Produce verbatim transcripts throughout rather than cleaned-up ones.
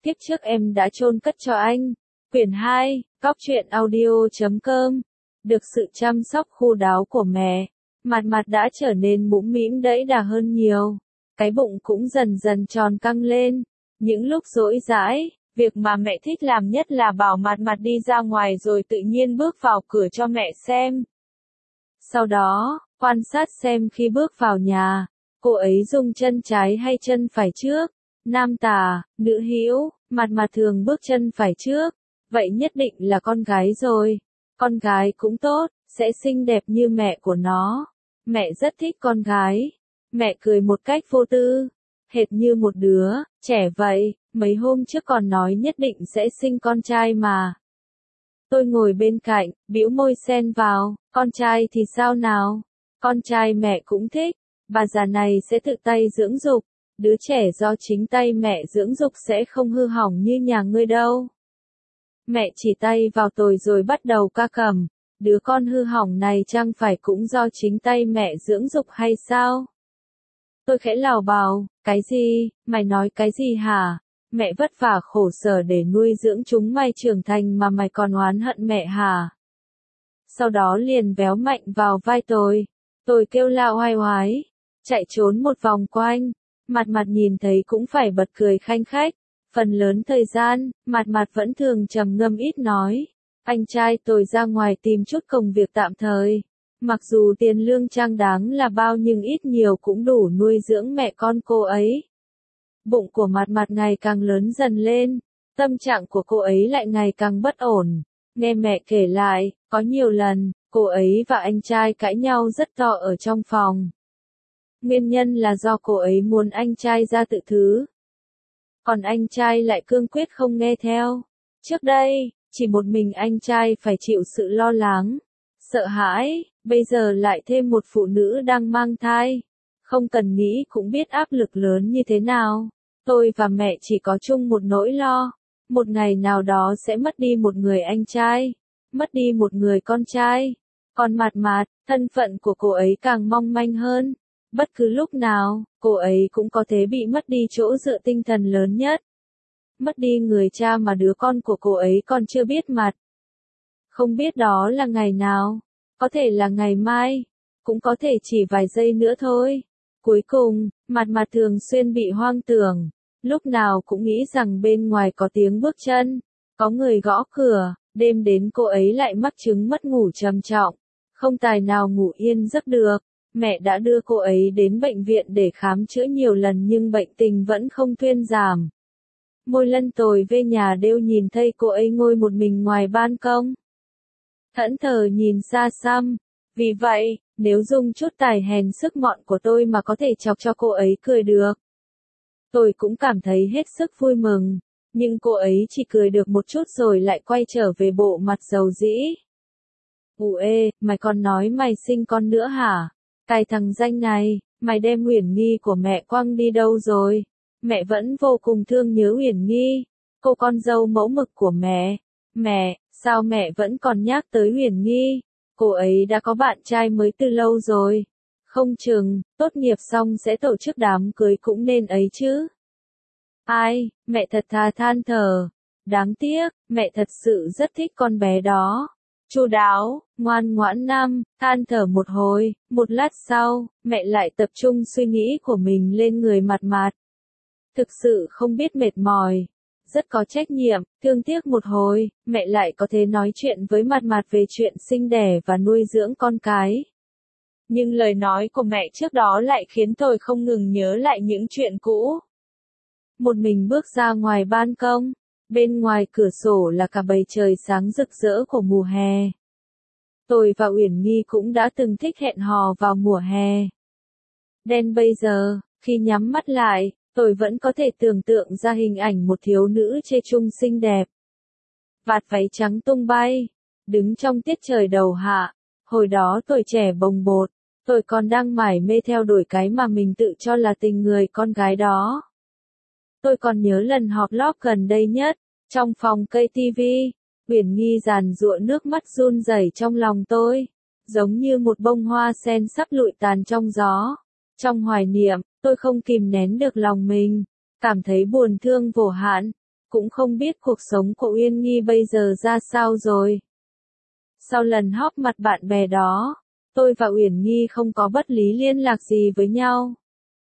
kiếp trước em đã chôn cất cho anh. Quyển hai, Góc truyện audio chấm com. Được sự chăm sóc chu đáo của mẹ, Mặt Mặt đã trở nên mũm mĩm đẫy đà hơn nhiều. Cái bụng cũng dần dần tròn căng lên. Những lúc rỗi rãi, việc mà mẹ thích làm nhất là bảo Mặt Mặt đi ra ngoài rồi tự nhiên bước vào cửa cho mẹ xem. Sau đó, quan sát xem khi bước vào nhà, cô ấy dùng chân trái hay chân phải trước. Nam tả, nữ hữu, Mặt Mặt thường bước chân phải trước. Vậy nhất định là con gái rồi. Con gái cũng tốt, sẽ xinh đẹp như mẹ của nó. Mẹ rất thích con gái. Mẹ cười một cách vô tư, hệt như một đứa trẻ vậy. Mấy hôm trước còn nói nhất định sẽ sinh con trai mà. Tôi ngồi bên cạnh, bĩu môi xen vào, con trai thì sao nào? Con trai mẹ cũng thích. Bà già này sẽ tự tay dưỡng dục. Đứa trẻ do chính tay mẹ dưỡng dục sẽ không hư hỏng như nhà ngươi đâu. Mẹ chỉ tay vào tôi rồi bắt đầu ca cẩm. Đứa con hư hỏng này chẳng phải cũng do chính tay mẹ dưỡng dục hay sao? Tôi khẽ lào bào, cái gì, mày nói cái gì hả? Mẹ vất vả khổ sở để nuôi dưỡng chúng mày trưởng thành mà mày còn oán hận mẹ hả? Sau đó liền véo mạnh vào vai tôi. Tôi kêu la oai oái, chạy trốn một vòng quanh. Mặt Mặt nhìn thấy cũng phải bật cười khanh khách. Phần lớn thời gian, Mặt Mặt vẫn thường trầm ngâm ít nói. Anh trai tôi ra ngoài tìm chút công việc tạm thời. Mặc dù tiền lương trang đáng là bao nhưng ít nhiều cũng đủ nuôi dưỡng mẹ con cô ấy. Bụng của Mặt Mặt ngày càng lớn dần lên. Tâm trạng của cô ấy lại ngày càng bất ổn. Nghe mẹ kể lại, có nhiều lần, cô ấy và anh trai cãi nhau rất to ở trong phòng. Nguyên nhân là do cô ấy muốn anh trai ra tự thứ. Còn anh trai lại cương quyết không nghe theo. Trước đây, chỉ một mình anh trai phải chịu sự lo lắng, sợ hãi, bây giờ lại thêm một phụ nữ đang mang thai. Không cần nghĩ cũng biết áp lực lớn như thế nào. Tôi và mẹ chỉ có chung một nỗi lo. Một ngày nào đó sẽ mất đi một người anh trai, mất đi một người con trai. Còn Mặt Mặt, thân phận của cô ấy càng mong manh hơn. Bất cứ lúc nào, cô ấy cũng có thể bị mất đi chỗ dựa tinh thần lớn nhất. Mất đi người cha mà đứa con của cô ấy còn chưa biết mặt. Không biết đó là ngày nào, có thể là ngày mai, cũng có thể chỉ vài giây nữa thôi. Cuối cùng, Mặt Mặt thường xuyên bị hoang tưởng, lúc nào cũng nghĩ rằng bên ngoài có tiếng bước chân, có người gõ cửa, đêm đến cô ấy lại mắc chứng mất ngủ trầm trọng, không tài nào ngủ yên giấc được. Mẹ đã đưa cô ấy đến bệnh viện để khám chữa nhiều lần nhưng bệnh tình vẫn không thuyên giảm. Mỗi lần tôi về nhà đều nhìn thấy cô ấy ngồi một mình ngoài ban công. Thẫn thờ nhìn xa xăm. Vì vậy, nếu dùng chút tài hèn sức mọn của tôi mà có thể chọc cho cô ấy cười được, tôi cũng cảm thấy hết sức vui mừng. Nhưng cô ấy chỉ cười được một chút rồi lại quay trở về bộ mặt dầu dĩ. Ù ê, mày còn nói mày sinh con nữa hả? Cái thằng danh này, mày đem Uyển Nghi của mẹ quăng đi đâu rồi? Mẹ vẫn vô cùng thương nhớ Uyển Nghi, cô con dâu mẫu mực của mẹ. Mẹ, sao mẹ vẫn còn nhắc tới Uyển Nghi? Cô ấy đã có bạn trai mới từ lâu rồi. Không chừng, tốt nghiệp xong sẽ tổ chức đám cưới cũng nên ấy chứ. Ai, mẹ thật thà than thở. Đáng tiếc, mẹ thật sự rất thích con bé đó. Chu đáo, ngoan ngoãn năm, than thở một hồi, một lát sau, mẹ lại tập trung suy nghĩ của mình lên người Mặt Mặt. Thực sự không biết mệt mỏi, rất có trách nhiệm, thương tiếc một hồi, mẹ lại có thể nói chuyện với Mặt Mặt về chuyện sinh đẻ và nuôi dưỡng con cái. Nhưng lời nói của mẹ trước đó lại khiến tôi không ngừng nhớ lại những chuyện cũ. Một mình bước ra ngoài ban công. Bên ngoài cửa sổ là cả bầu trời sáng rực rỡ của mùa hè. Tôi và Uyển Nghi cũng đã từng thích hẹn hò vào mùa hè. Đến bây giờ, khi nhắm mắt lại, tôi vẫn có thể tưởng tượng ra hình ảnh một thiếu nữ chê chung xinh đẹp. Vạt váy trắng tung bay, đứng trong tiết trời đầu hạ. Hồi đó tôi trẻ bồng bột, tôi còn đang mải mê theo đuổi cái mà mình tự cho là tình người con gái đó. Tôi còn nhớ lần họp lóp gần đây nhất, trong phòng cây tivi, Uyển Nghi giàn giụa nước mắt run rẩy trong lòng tôi, giống như một bông hoa sen sắp lụi tàn trong gió. Trong hoài niệm, tôi không kìm nén được lòng mình, cảm thấy buồn thương vô hạn. cũng không biết cuộc sống của Uyên Nhi bây giờ ra sao rồi. Sau lần họp mặt bạn bè đó, tôi và Uyển Nhi không có bất lý liên lạc gì với nhau.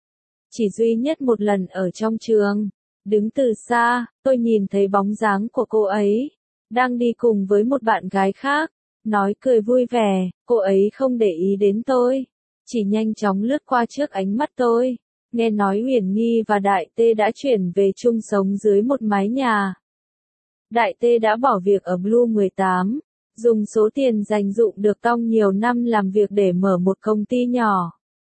Chỉ duy nhất một lần ở trong trường, đứng từ xa, tôi nhìn thấy bóng dáng của cô ấy, đang đi cùng với một bạn gái khác, nói cười vui vẻ, cô ấy không để ý đến tôi, chỉ nhanh chóng lướt qua trước ánh mắt tôi. Nghe nói Uyển Nhi và Đại Tê đã chuyển về chung sống dưới một mái nhà. Đại Tê đã bỏ việc ở Blue mười tám, dùng số tiền dành dụm được trong nhiều năm làm việc để mở một công ty nhỏ,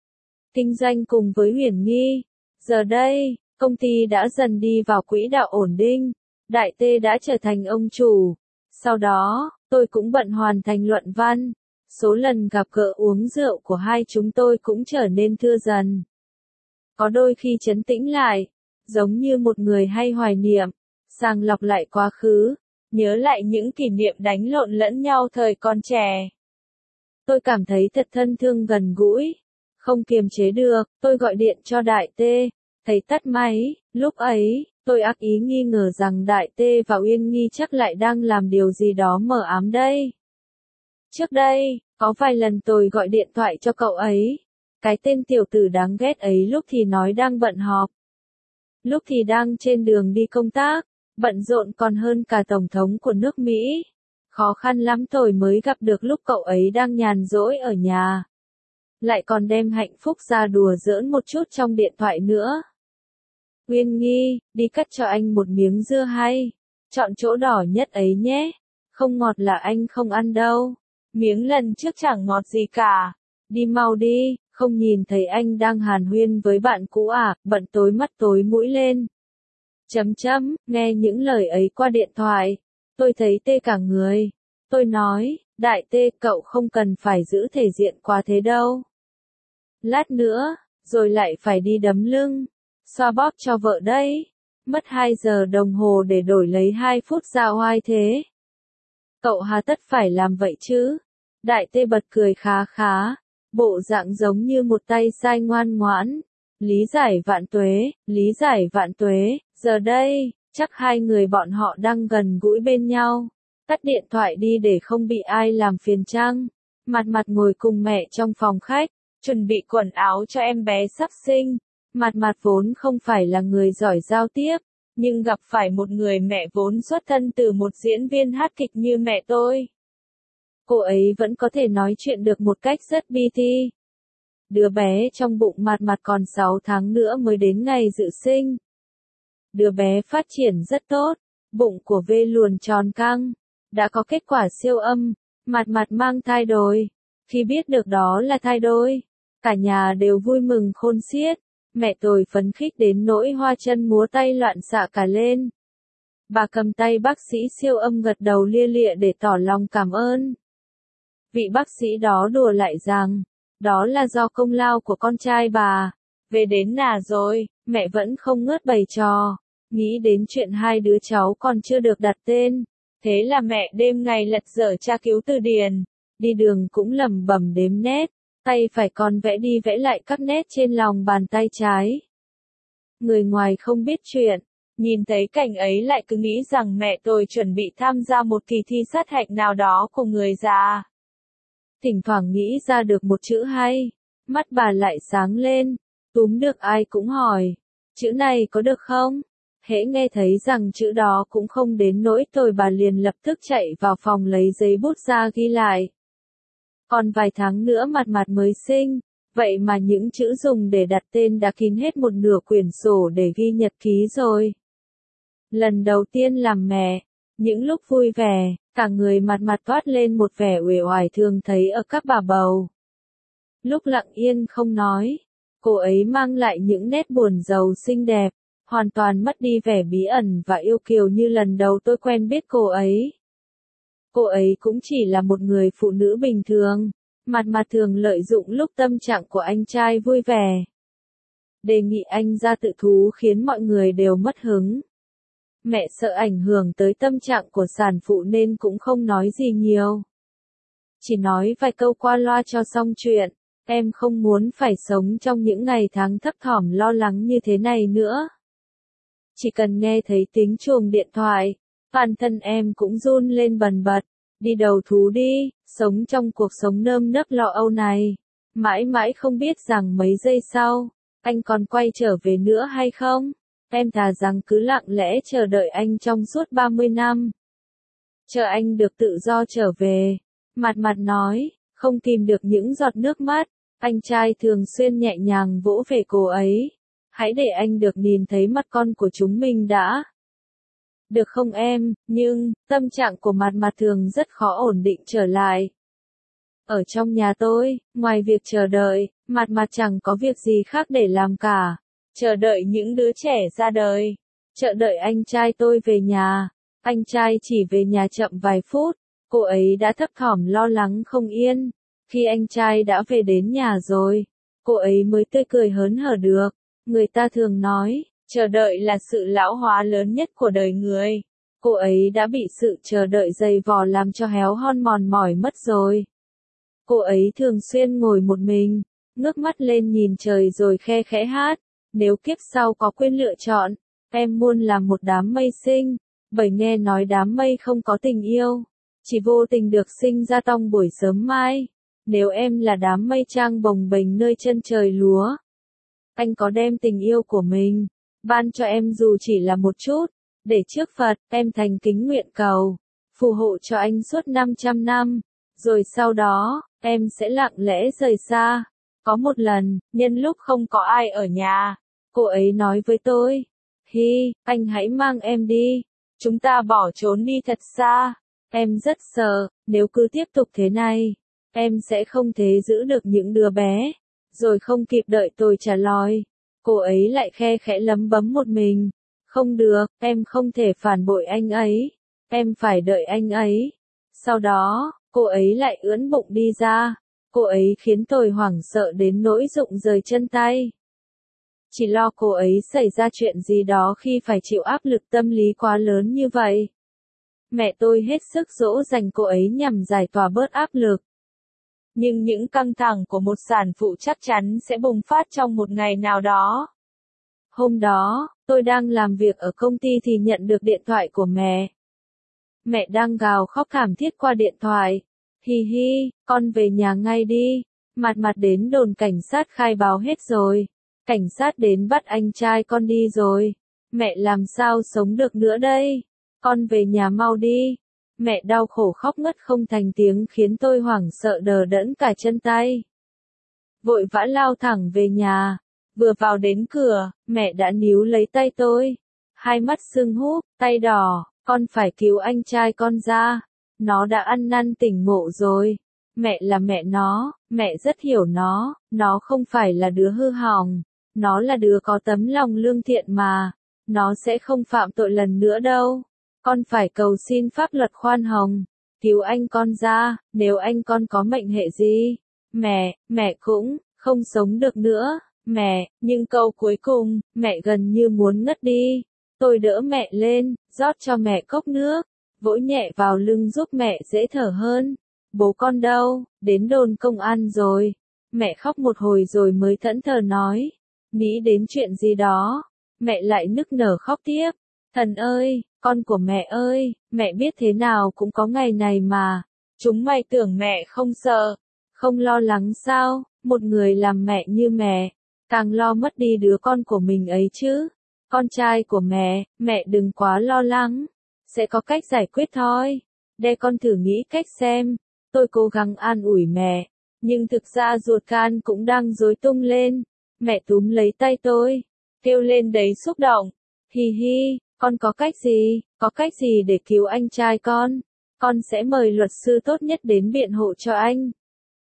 kinh doanh cùng với Uyển Nhi. Giờ đây, công ty đã dần đi vào quỹ đạo ổn định, Đại Tê đã trở thành ông chủ. Sau đó, tôi cũng bận hoàn thành luận văn. Số lần gặp gỡ uống rượu của hai chúng tôi cũng trở nên thưa dần. Có đôi khi trấn tĩnh lại, giống như một người hay hoài niệm, sàng lọc lại quá khứ, nhớ lại những kỷ niệm đánh lộn lẫn nhau thời còn trẻ. Tôi cảm thấy thật thân thương gần gũi, không kiềm chế được, tôi gọi điện cho Đại Tê, thấy tắt máy, lúc ấy, tôi ác ý nghi ngờ rằng Đại Tê và Uyên Nhi chắc lại đang làm điều gì đó mờ ám đây. Trước đây, có vài lần tôi gọi điện thoại cho cậu ấy, cái tên tiểu tử đáng ghét ấy lúc thì nói đang bận họp, lúc thì đang trên đường đi công tác, bận rộn còn hơn cả tổng thống của nước Mỹ. Khó khăn lắm tôi mới gặp được lúc cậu ấy đang nhàn rỗi ở nhà. Lại còn đem hạnh phúc ra đùa giỡn một chút trong điện thoại nữa. Uyên Nhi, đi cắt cho anh một miếng dưa hay. Chọn chỗ đỏ nhất ấy nhé. Không ngọt là anh không ăn đâu. Miếng lần trước chẳng ngọt gì cả. Đi mau đi, không nhìn thấy anh đang hàn huyên với bạn cũ à, bận tối mắt tối mũi lên. Chấm chấm, nghe những lời ấy qua điện thoại. Tôi thấy tê cả người. Tôi nói, Đại Tê, cậu không cần phải giữ thể diện quá thế đâu. Lát nữa, rồi lại phải đi đấm lưng, xoa bóp cho vợ đấy. Mất hai giờ đồng hồ để đổi lấy hai phút ra oai thế. Cậu hà tất phải làm vậy chứ? Đại Tê bật cười khá khá, bộ dạng giống như một tay sai ngoan ngoãn. Lý giải vạn tuế, lý giải vạn tuế, giờ đây, chắc hai người bọn họ đang gần gũi bên nhau. Tắt điện thoại đi để không bị ai làm phiền chăng? Mặt mặt ngồi cùng mẹ trong phòng khách, chuẩn bị quần áo cho em bé sắp sinh. Mặt mặt vốn không phải là người giỏi giao tiếp, nhưng gặp phải một người mẹ vốn xuất thân từ một diễn viên hát kịch như mẹ tôi. Cô ấy vẫn có thể nói chuyện được một cách rất bi ti. Đứa bé trong bụng mặt mặt còn sáu tháng nữa mới đến ngày dự sinh. Đứa bé phát triển rất tốt, bụng của V luồn tròn căng, đã có kết quả siêu âm, mặt mặt mang thai đôi. Khi biết được đó là thai đôi, cả nhà đều vui mừng khôn xiết, mẹ tôi phấn khích đến nỗi hoa chân múa tay loạn xạ cả lên. Bà cầm tay bác sĩ siêu âm gật đầu lia lịa để tỏ lòng cảm ơn. Vị bác sĩ đó đùa lại rằng, đó là do công lao của con trai bà. Về đến nhà rồi, mẹ vẫn không ngớt bày trò, nghĩ đến chuyện hai đứa cháu còn chưa được đặt tên. Thế là mẹ đêm ngày lật dở tra cứu từ điển, đi đường cũng lẩm bẩm đếm nét, tay phải còn vẽ đi vẽ lại các nét trên lòng bàn tay trái. Người ngoài không biết chuyện, nhìn thấy cảnh ấy lại cứ nghĩ rằng mẹ tôi chuẩn bị tham gia một kỳ thi sát hạch nào đó của người già. Thỉnh thoảng nghĩ ra được một chữ hay, mắt bà lại sáng lên, túm được ai cũng hỏi, chữ này có được không? Hễ nghe thấy rằng chữ đó cũng không đến nỗi tôi bà liền lập tức chạy vào phòng lấy giấy bút ra ghi lại. Còn vài tháng nữa mặt mặt mới sinh, vậy mà những chữ dùng để đặt tên đã kín hết một nửa quyển sổ để ghi nhật ký rồi. Lần đầu tiên làm mẹ, những lúc vui vẻ, cả người mặt mặt toát lên một vẻ uể oải thường thấy ở các bà bầu. Lúc lặng yên không nói, cô ấy mang lại những nét buồn rầu xinh đẹp, hoàn toàn mất đi vẻ bí ẩn và yêu kiều như lần đầu tôi quen biết cô ấy. Cô ấy cũng chỉ là một người phụ nữ bình thường, mặt mặt thường lợi dụng lúc tâm trạng của anh trai vui vẻ. Đề nghị anh ra tự thú khiến mọi người đều mất hứng. Mẹ sợ ảnh hưởng tới tâm trạng của sản phụ nên cũng không nói gì nhiều. Chỉ nói vài câu qua loa cho xong chuyện, em không muốn phải sống trong những ngày tháng thấp thỏm lo lắng như thế này nữa. Chỉ cần nghe thấy tiếng chuông điện thoại, toàn thân em cũng run lên bần bật. Đi đầu thú đi, sống trong cuộc sống nơm nớp lo âu này. Mãi mãi không biết rằng mấy giây sau, anh còn quay trở về nữa hay không? Em thà rằng cứ lặng lẽ chờ đợi anh trong suốt ba mươi năm. Chờ anh được tự do trở về. Mặt mặt nói, không kìm được những giọt nước mắt. Anh trai thường xuyên nhẹ nhàng vỗ về cô ấy. Hãy để anh được nhìn thấy mặt con của chúng mình đã. Được không em? Nhưng, tâm trạng của mặt mặt thường rất khó ổn định trở lại. Ở trong nhà tôi, ngoài việc chờ đợi, mặt mặt chẳng có việc gì khác để làm cả. Chờ đợi những đứa trẻ ra đời. Chờ đợi anh trai tôi về nhà. Anh trai chỉ về nhà chậm vài phút. Cô ấy đã thấp thỏm lo lắng không yên. Khi anh trai đã về đến nhà rồi, cô ấy mới tươi cười hớn hở được. Người ta thường nói, chờ đợi là sự lão hóa lớn nhất của đời người. Cô ấy đã bị sự chờ đợi dày vò làm cho héo hon mòn mỏi mất rồi. Cô ấy thường xuyên ngồi một mình, ngước mắt lên nhìn trời rồi khe khẽ hát. Nếu kiếp sau có quyền lựa chọn, em muốn làm một đám mây xinh, bởi nghe nói đám mây không có tình yêu, chỉ vô tình được sinh ra trong buổi sớm mai. Nếu em là đám mây trăng bồng bềnh nơi chân trời lúa, anh có đem tình yêu của mình ban cho em dù chỉ là một chút, để trước Phật em thành kính nguyện cầu phù hộ cho anh suốt năm trăm năm, rồi sau đó em sẽ lặng lẽ rời xa. Có một lần, nhân lúc không có ai ở nhà, cô ấy nói với tôi, Hi, anh hãy mang em đi, chúng ta bỏ trốn đi thật xa. Em rất sợ, nếu cứ tiếp tục thế này, em sẽ không thể giữ được những đứa bé. Rồi không kịp đợi tôi trả lời, cô ấy lại khe khẽ lấm bấm một mình. Không được, em không thể phản bội anh ấy, em phải đợi anh ấy. Sau đó, cô ấy lại ưỡn bụng đi ra. Cô ấy khiến tôi hoảng sợ đến nỗi rụng rời chân tay. Chỉ lo cô ấy xảy ra chuyện gì đó khi phải chịu áp lực tâm lý quá lớn như vậy. Mẹ tôi hết sức dỗ dành cô ấy nhằm giải tỏa bớt áp lực. Nhưng những căng thẳng của một sản phụ chắc chắn sẽ bùng phát trong một ngày nào đó. Hôm đó, tôi đang làm việc ở công ty thì nhận được điện thoại của mẹ. Mẹ đang gào khóc thảm thiết qua điện thoại. Hi hi, con về nhà ngay đi. Mặt mặt đến đồn cảnh sát khai báo hết rồi. Cảnh sát đến bắt anh trai con đi rồi. Mẹ làm sao sống được nữa đây? Con về nhà mau đi. Mẹ đau khổ khóc ngất không thành tiếng khiến tôi hoảng sợ đờ đẫn cả chân tay. Vội vã lao thẳng về nhà. Vừa vào đến cửa, mẹ đã níu lấy tay tôi. Hai mắt sưng húp, tay đỏ, con phải cứu anh trai con ra. Nó đã ăn năn tỉnh ngộ rồi. Mẹ là mẹ nó, mẹ rất hiểu nó, nó không phải là đứa hư hỏng. Nó là đứa có tấm lòng lương thiện mà. Nó sẽ không phạm tội lần nữa đâu. Con phải cầu xin pháp luật khoan hồng. Cứu anh con ra, nếu anh con có mệnh hệ gì. Mẹ, mẹ cũng không sống được nữa. Mẹ, nhưng câu cuối cùng, mẹ gần như muốn ngất đi. Tôi đỡ mẹ lên, rót cho mẹ cốc nước, vỗ nhẹ vào lưng giúp mẹ dễ thở hơn. Bố con đâu, đến đồn công an rồi. Mẹ khóc một hồi rồi mới thẫn thờ nói. Nghĩ đến chuyện gì đó, mẹ lại nức nở khóc tiếp. Thần ơi, con của mẹ ơi, mẹ biết thế nào cũng có ngày này mà. Chúng mày tưởng mẹ không sợ, không lo lắng sao, một người làm mẹ như mẹ, càng lo mất đi đứa con của mình ấy chứ. Con trai của mẹ, mẹ đừng quá lo lắng, sẽ có cách giải quyết thôi. Để con thử nghĩ cách xem. Tôi cố gắng an ủi mẹ, nhưng thực ra ruột gan cũng đang rối tung lên. Mẹ túm lấy tay tôi, kêu lên đầy xúc động. Hi hi, con có cách gì, có cách gì để cứu anh trai con? Con sẽ mời luật sư tốt nhất đến biện hộ cho anh.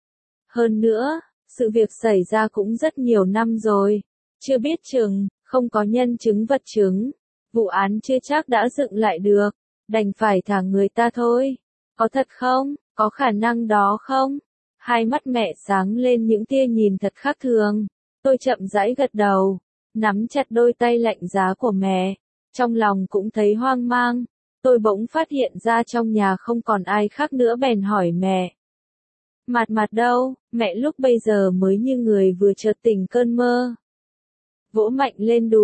Hơn nữa, sự việc xảy ra cũng rất nhiều năm rồi. Chưa biết chừng, không có nhân chứng vật chứng. Vụ án chưa chắc đã dựng lại được. Đành phải thả người ta thôi. Có thật không? Có khả năng đó không? Hai mắt mẹ sáng lên những tia nhìn thật khác thường. Tôi chậm rãi gật đầu, nắm chặt đôi tay lạnh giá của mẹ. Trong lòng cũng thấy hoang mang. Tôi bỗng phát hiện ra trong nhà không còn ai khác nữa bèn hỏi mẹ. Mặt mặt đâu? Mẹ lúc bây giờ mới như người vừa chợt tỉnh cơn mơ. Vỗ mạnh lên đùi,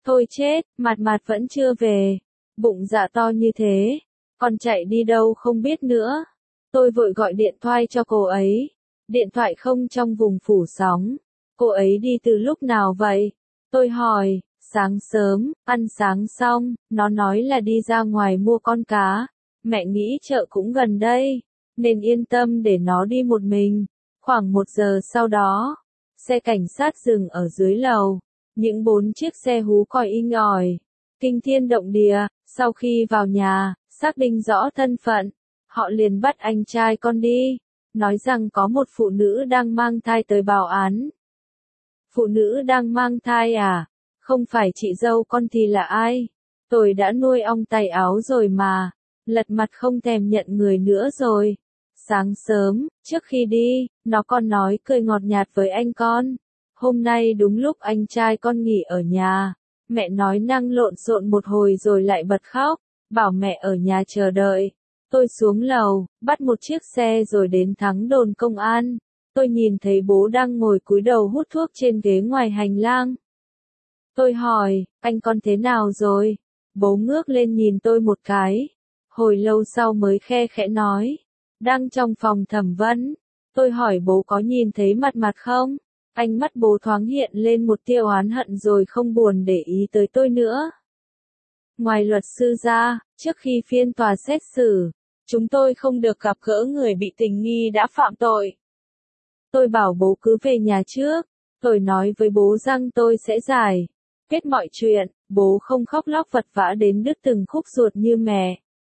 Thôi chết, Mạt Mạt vẫn chưa về. Bụng dạ to như thế. Còn chạy đi đâu không biết nữa. Tôi vội gọi điện thoại cho cô ấy. Điện thoại không trong vùng phủ sóng. Cô ấy đi từ lúc nào vậy? Tôi hỏi, sáng sớm, ăn sáng xong, nó nói là đi ra ngoài mua con cá. Mẹ nghĩ chợ cũng gần đây, nên yên tâm để nó đi một mình. Khoảng một giờ sau đó, xe cảnh sát dừng ở dưới lầu. Những bốn chiếc xe hú còi inh ỏi. Kinh thiên động địa, sau khi vào nhà, xác định rõ thân phận, họ liền bắt anh trai con đi, nói rằng có một phụ nữ đang mang thai tới báo án. Phụ nữ đang mang thai à? Không phải chị dâu con thì là ai? Tôi đã nuôi ong tay áo rồi mà, lật mặt không thèm nhận người nữa rồi. Sáng sớm, trước khi đi, nó còn nói cười ngọt nhạt với anh con. Hôm nay đúng lúc anh trai con nghỉ ở nhà, mẹ nói năng lộn xộn một hồi rồi lại bật khóc, bảo mẹ ở nhà chờ đợi. Tôi xuống lầu, bắt một chiếc xe rồi đến thắng đồn công an. Tôi nhìn thấy bố đang ngồi cúi đầu hút thuốc trên ghế ngoài hành lang. Tôi hỏi, anh con thế nào rồi? Bố ngước lên nhìn tôi một cái. Hồi lâu sau mới khe khẽ nói, đang trong phòng thẩm vấn. Tôi hỏi bố có nhìn thấy Mạt Mạt không? Ánh mắt bố thoáng hiện lên một tia oán hận rồi không buồn để ý tới tôi nữa. Ngoài luật sư ra, trước khi phiên tòa xét xử, chúng tôi không được gặp gỡ người bị tình nghi đã phạm tội. Tôi bảo bố cứ về nhà trước. Tôi nói với bố rằng tôi sẽ giải kết mọi chuyện. Bố không khóc lóc vật vã đến đứt từng khúc ruột như mẹ.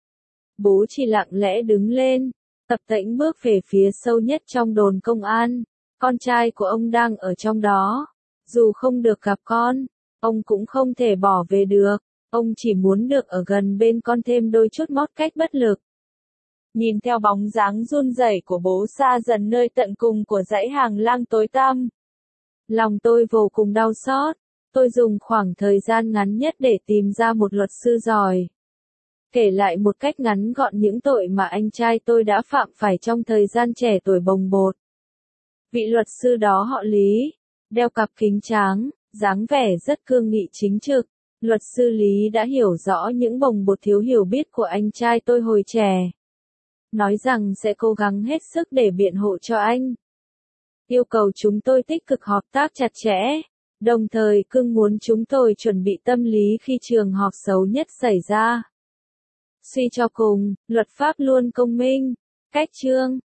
Bố chỉ lặng lẽ đứng lên, tập tễnh bước về phía sâu nhất trong đồn công an. Con trai của ông đang ở trong đó. Dù không được gặp con, ông cũng không thể bỏ về được. Ông chỉ muốn được ở gần bên con thêm đôi chút mót cách bất lực. Nhìn theo bóng dáng run rẩy của bố xa dần nơi tận cùng của dãy hàng lang tối tăm. Lòng tôi vô cùng đau xót. Tôi dùng khoảng thời gian ngắn nhất để tìm ra một luật sư giỏi. Kể lại một cách ngắn gọn những tội mà anh trai tôi đã phạm phải trong thời gian trẻ tuổi bồng bột. Vị luật sư đó họ Lý, đeo cặp kính trắng, dáng vẻ rất cương nghị chính trực. Luật sư Lý đã hiểu rõ những bồng bột thiếu hiểu biết của anh trai tôi hồi trẻ. Nói rằng sẽ cố gắng hết sức để biện hộ cho anh. Yêu cầu chúng tôi tích cực hợp tác chặt chẽ, đồng thời cưng muốn chúng tôi chuẩn bị tâm lý khi trường hợp xấu nhất xảy ra. Suy cho cùng, luật pháp luôn công minh, cách chương.